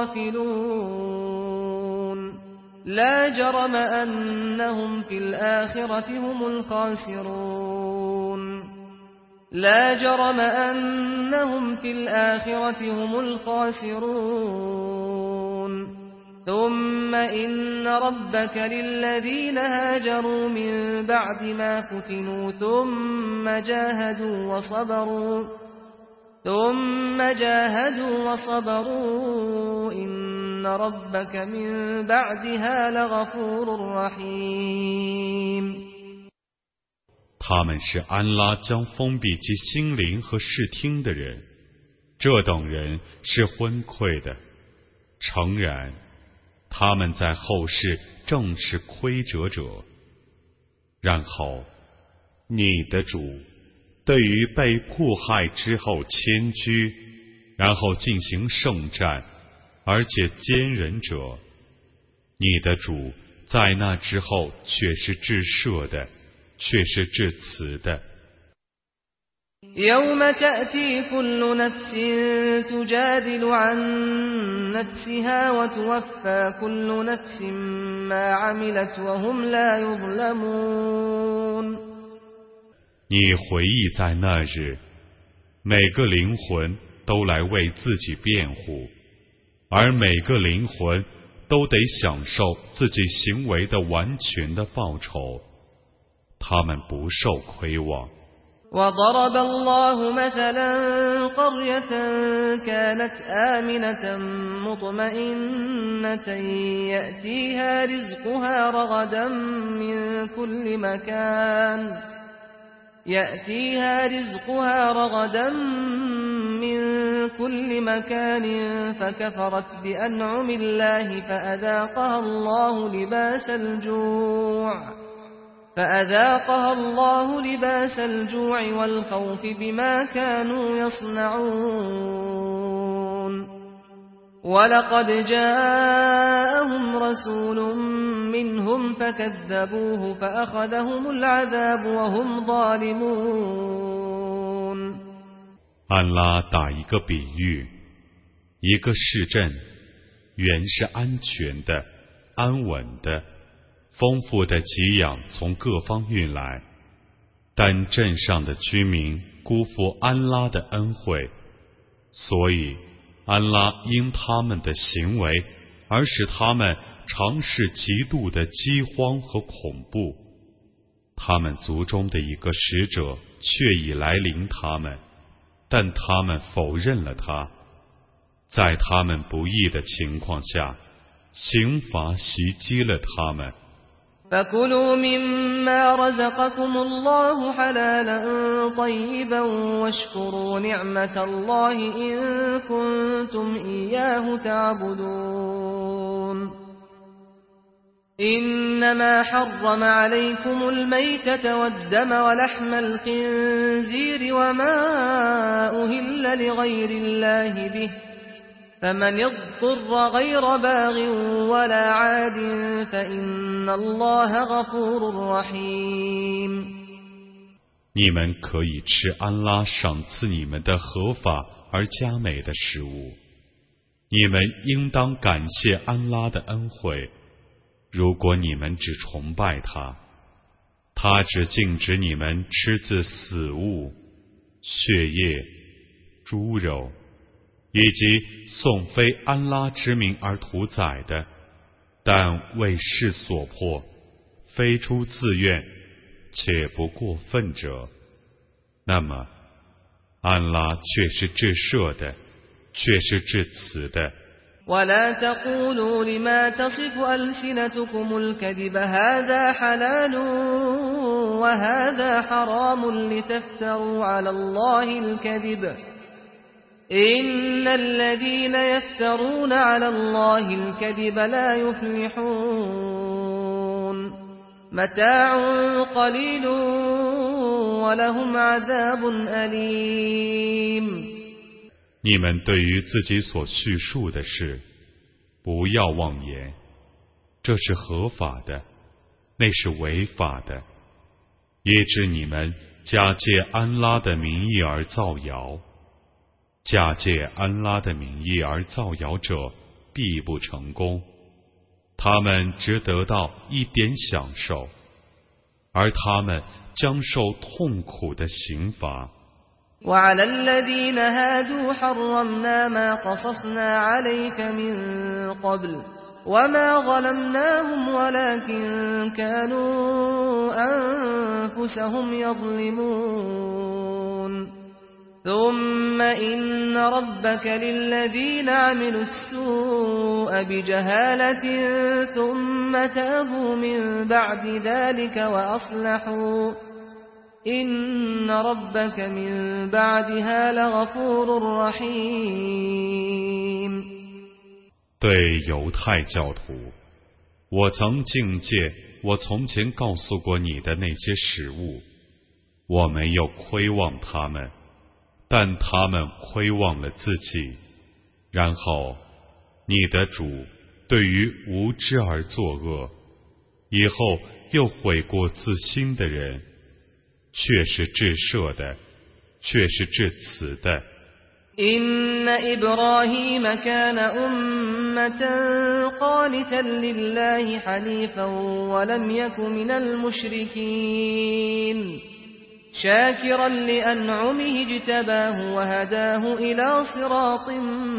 الغافلون لا جرم أنهم في الآخرة هم الخاسرون لا جرم أنهم في الآخرة هم الخاسرون ثم إن ربك للذين هاجروا من بعد ما فتنوا ثم جاهدوا وصبروا إن ربك من بعدها لغفور رحيم 他们是安拉将封闭其心灵和视听的人，这等人是昏聩的。诚然，他们在后世正是亏折者。然后，你的主对于被迫害之后迁居，然后进行圣战，而且坚忍者，你的主在那之后却是至赦的，却是至慈的。 يوم تأتي كل نفس تجادل عن نفسها وتوفى كل نفس ما عملت وهم لا يظلمون 你回忆在那日，每个灵魂都来为自己辩护，而每个灵魂都得享受自己行为的完全的报酬，他们不受亏枉。 وضرب الله مثلا قرية كانت آمنة مطمئنة يأتيها رزقها رغدا من كل مكان فكفرت بأنعم الله فأذاقها الله لباس الجوع والخوف بما كانوا يصنعون ولقد جاءهم رسول منهم فكذبوه فأخذهم العذاب وهم ظالمون 安拉打一个比喻，一个市镇原是安全的、安稳的，丰富的给养从各方运来，但镇上的居民辜负安拉的恩惠，所以安拉因他们的行为而使他们尝试极度的饥荒和恐怖。他们族中的一个使者却已来临他们，但他们否认了他， 在他们不义的情况下，刑罚袭击了他们。 فكلوا مما رزقكم الله حلالا طيبا واشكروا نعمة الله إن كنتم إياه تعبدون إنما حرم عليكم الميتة والدم ولحم الخنزير وما أهل لغير الله به فمن اضطر غير باغ ولا عاد فإن الله غفور رحيم。 你们可以吃安拉赏赐你们的合法而佳美的食物，你们应当感谢安拉的恩惠。如果你们只崇拜他，他只禁止你们吃自死物、血液、猪肉，以及颂非安拉之名而屠宰的，但为事所迫，非出自愿且不过分者，那么安拉却是至赦的，却是至慈的。 ولا تقولوا لما تصف ألسنتكم الكذب هذا حلال وهذا حرام لتفتروا على الله الكذب إن الذين يفترون على الله الكذب لا يفلحون متاع قليل ولهم عذاب أليم。 你们对于自己所叙述的事，不要妄言，这是合法的，那是违法的，以致你们假借安拉的名义而造谣。假借安拉的名义而造谣者必不成功，他们只得到一点享受，而他们将受痛苦的刑罚。 وعلى الذين هادوا حرمنا ما قصصنا عليك من قبل وما ظلمناهم ولكن كانوا أنفسهم يظلمون ثم إن ربك للذين عملوا السوء بجهالة ثم تابوا من بعد ذلك وأصلحوا إن ربك من بعدها لغفور رحيم。 对犹太教徒，我曾境界我从前告诉过你的那些食物，我没有亏望他们，但他们亏望了自己。然后，你的主对于无知而作恶，以后又悔过自新的人，却是至赦的，却是至慈的。 إن إبراهيم كان أمة قانتا لله حنيفا ولم يك من المشركين شاكرا لأنعمه اجتباه وهداه إلى صراط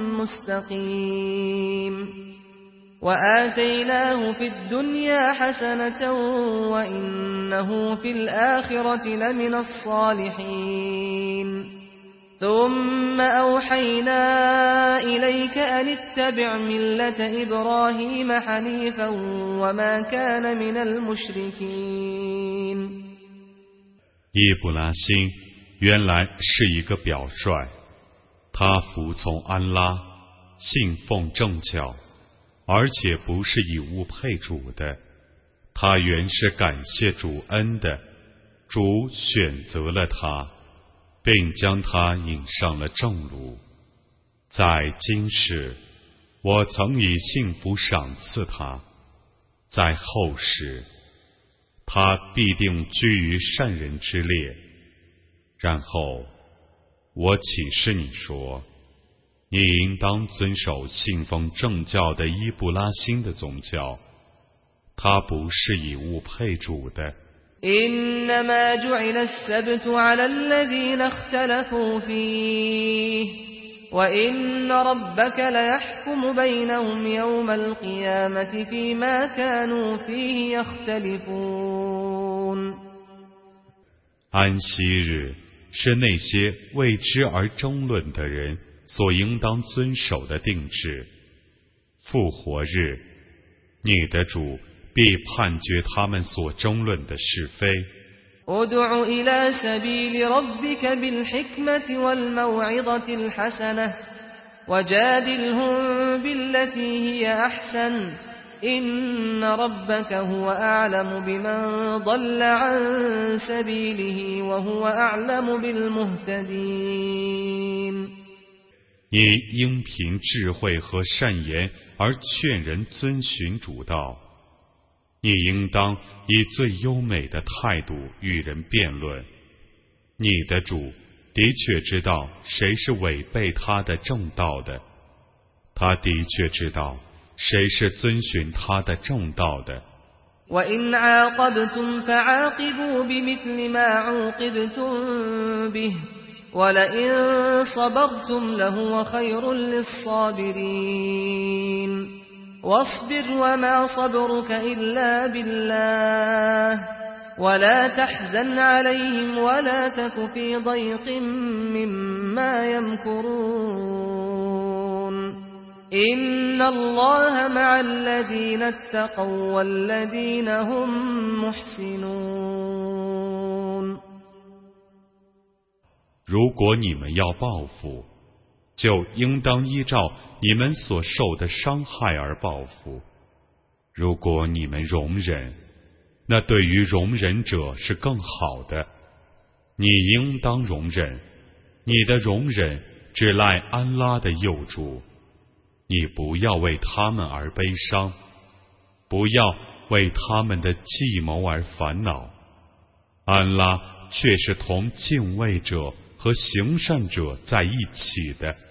مستقيم وآتيناه في الدنيا حسنة وإنه في الآخرة لمن الصالحين ثم أوحينا إليك أن اتبع ملة إبراهيم حنيفا وما كان من المشركين。 伊布拉欣原来是一个表率，他服从安拉，信奉正教，而且不是以物配主的。他原是感谢主恩的，主选择了他，并将他引上了正路。在今世，我曾以幸福赏赐他；在后世，他必定居于善人之列。然后，我启示你说，你应当遵守信奉正教的伊布拉欣的宗教，他不是以物配主的。 إنما جعل السبت على الذين اختلفوا فيه وإن ربك ليحكم بينهم يوم القيامة فيما كانوا فيه يختلفون。 安息日是那些为之而争论的人所应当遵守的定制。复活日，你的主必判决他们所争论的是非。 ادع إلى سبيل ربك بالحكمة والموعظة الحسنة وجادلهم بالتي هي أحسن إن ربك هو أعلم بمن ضل عن سبيله وهو أعلم بالمهتدين。 你应凭智慧和善言而劝人遵循主道，你应当以最优美的态度与人辩论。你的主的确知道谁是违背他的正道的，他的确知道谁是遵循他的正道的。 وإن عاقبتم فعاقبوا بمثل ما عوقبتم به ولئن صبرتم لهو خير للصابرين واصبر وما صبرك إلا بالله ولا تحزن عليهم ولا تك في ضيق مما يمكرون إن الله مع الذين اتقوا والذين هم محسنون。 如果你们要报复，就应当依照你们所受的伤害而报复。如果你们容忍，那对于容忍者是更好的。你应当容忍，你的容忍只赖安拉的佑助。你不要为他们而悲伤，不要为他们的计谋而烦恼。安拉却是同敬畏者和行善者在一起的。